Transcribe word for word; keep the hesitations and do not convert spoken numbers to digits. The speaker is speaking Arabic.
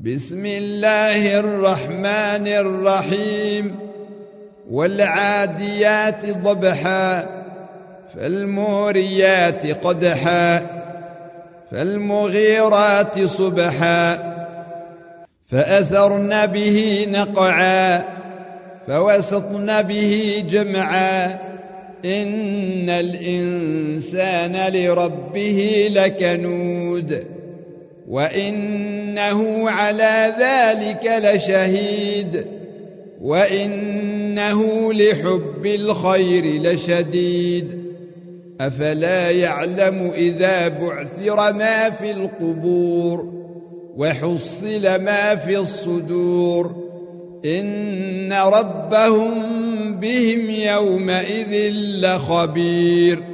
بسم الله الرحمن الرحيم والعاديات ضبحا فالموريات قدحا فالمغيرات صبحا فأثرن به نقعا فوسطن به جمعا إن الإنسان لربه لكنود وإنه على ذلك لشهيد وإنه لحب الخير لشديد أفلا يعلم إذا بعثر ما في القبور وحصل ما في الصدور إن ربهم بهم يومئذ لخبير.